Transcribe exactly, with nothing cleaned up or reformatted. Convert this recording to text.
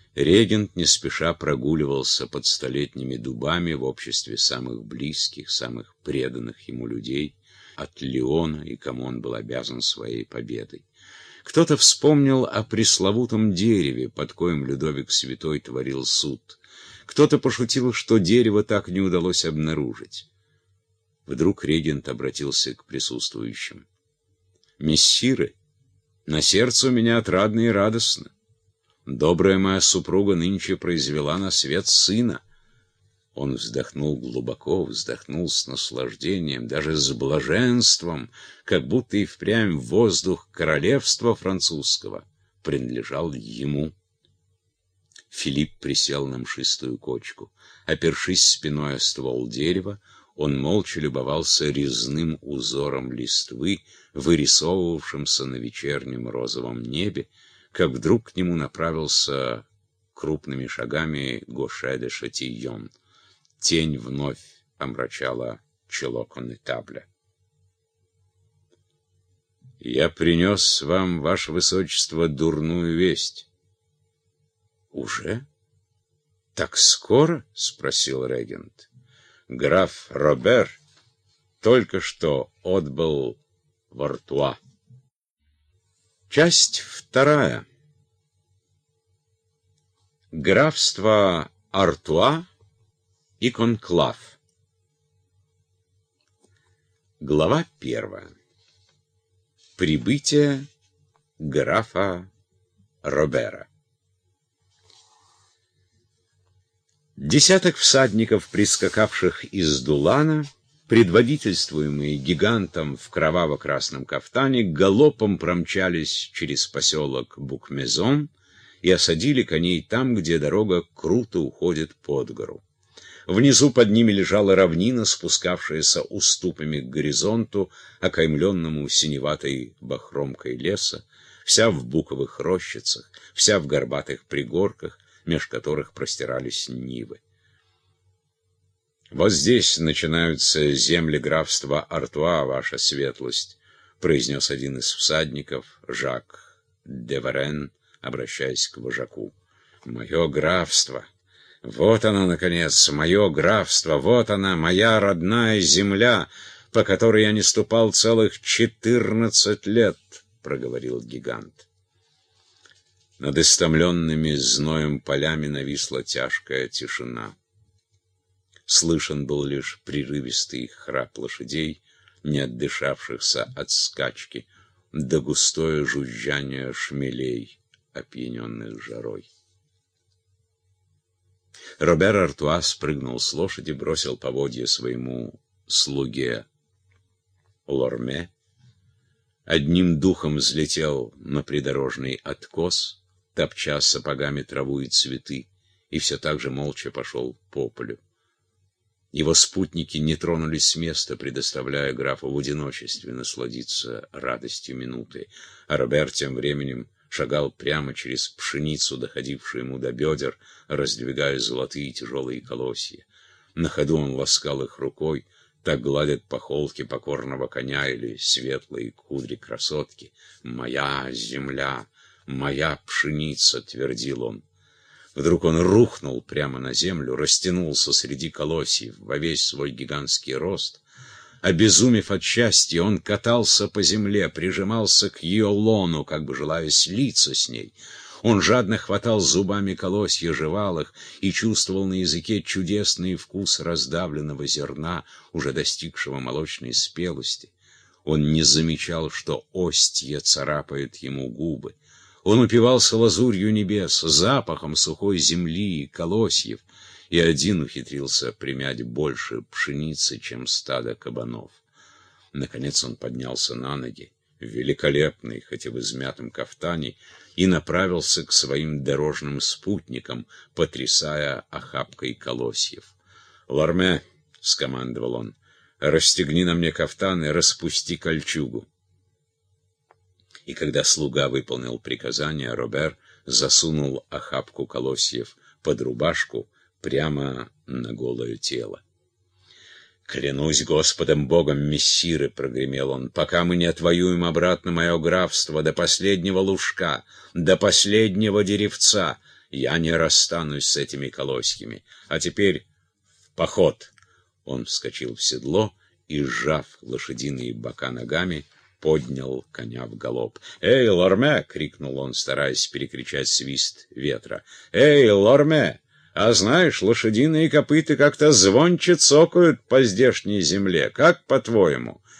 Регент не спеша прогуливался под столетними дубами в обществе самых близких, самых преданных ему людей, от Леона, и кому он был обязан своей победой. Кто-то вспомнил о пресловутом дереве, под коим Людовик Святой творил суд. Кто-то пошутил, что дерево так не удалось обнаружить. Вдруг регент обратился к присутствующим. «Мессиры, на сердце у меня отрадно и радостно. Добрая моя супруга нынче произвела на свет сына». Он вздохнул глубоко, вздохнул с наслаждением, даже с блаженством, как будто и впрямь воздух королевства французского принадлежал ему. Филипп присел на мшистую кочку. Опершись спиной о ствол дерева, он молча любовался резным узором листвы, вырисовывавшимся на вечернем розовом небе, как вдруг к нему направился крупными шагами Гоше де Шатийон. Тень вновь омрачала чело коннетабля. «Я принес вам, ваше высочество, дурную весть». «Уже? Так скоро?» — спросил регент. «Граф Робер только что отбыл в Артуа». Часть вторая. Графство Артуа и конклав. Глава первая. Прибытие графа Робера. Десяток всадников, прискакавших из Дулана, предводительствуемые гигантом в кроваво-красном кафтане, галопом промчались через поселок Букмезон и осадили коней там, где дорога круто уходит под гору. Внизу под ними лежала равнина, спускавшаяся уступами к горизонту, окаймленному синеватой бахромкой леса, вся в буковых рощицах, вся в горбатых пригорках, меж которых простирались нивы. «Вот здесь начинаются земли графства Артуа, ваша светлость», — произнес один из всадников, Жак де Варен, обращаясь к вожаку. «Мое графство! Вот оно, наконец, мое графство! Вот она, моя родная земля, по которой я не ступал целых четырнадцать лет», — проговорил гигант. Над истомленными зноем полями нависла тяжкая тишина. Слышен был лишь прерывистый храп лошадей, не отдышавшихся от скачки, да густое жужжание шмелей, опьяненных жарой. Робер Артуа спрыгнул с лошади, бросил поводья своему слуге Лорме, одним духом взлетел на придорожный откос, топча сапогами траву и цветы, и все так же молча пошел по полю. Его спутники не тронулись с места, предоставляя графу в одиночестве насладиться радостью минуты, а Робер тем временем шагал прямо через пшеницу, доходившую ему до бедер, раздвигая золотые тяжелые колосья. На ходу он ласкал их рукой, так гладят по холке покорного коня или светлые кудри красотки. «Моя земля! Моя пшеница!» — твердил он. Вдруг он рухнул прямо на землю, растянулся среди колосьев во весь свой гигантский рост. Обезумев от счастья, он катался по земле, прижимался к ее лону, как бы желая слиться с ней. Он жадно хватал зубами колосья, жевал их и чувствовал на языке чудесный вкус раздавленного зерна, уже достигшего молочной спелости. Он не замечал, что остья царапает ему губы. Он упивался лазурью небес, запахом сухой земли и колосьев, и один ухитрился примять больше пшеницы, чем стадо кабанов. Наконец он поднялся на ноги, великолепный, хоть и в измятом кафтане, и направился к своим дорожным спутникам, потрясая охапкой колосьев. «Лорме», — скомандовал он, — «расстегни на мне кафтан и распусти кольчугу». И когда слуга выполнил приказание, Робер засунул охапку колосьев под рубашку прямо на голое тело. «Клянусь Господом Богом, мессиры», — прогремел он, — «пока мы не отвоюем обратно мое графство до последнего лужка, до последнего деревца, Я не расстанусь с этими колосьями. А теперь в поход!» Он вскочил в седло и, сжав лошадиные бока ногами, поднял коня в галоп. «Эй, Лорме!» — крикнул он, стараясь перекричать свист ветра. «Эй, Лорме! А знаешь, лошадиные копыта как-то звонче цокают по здешней земле. Как по-твоему?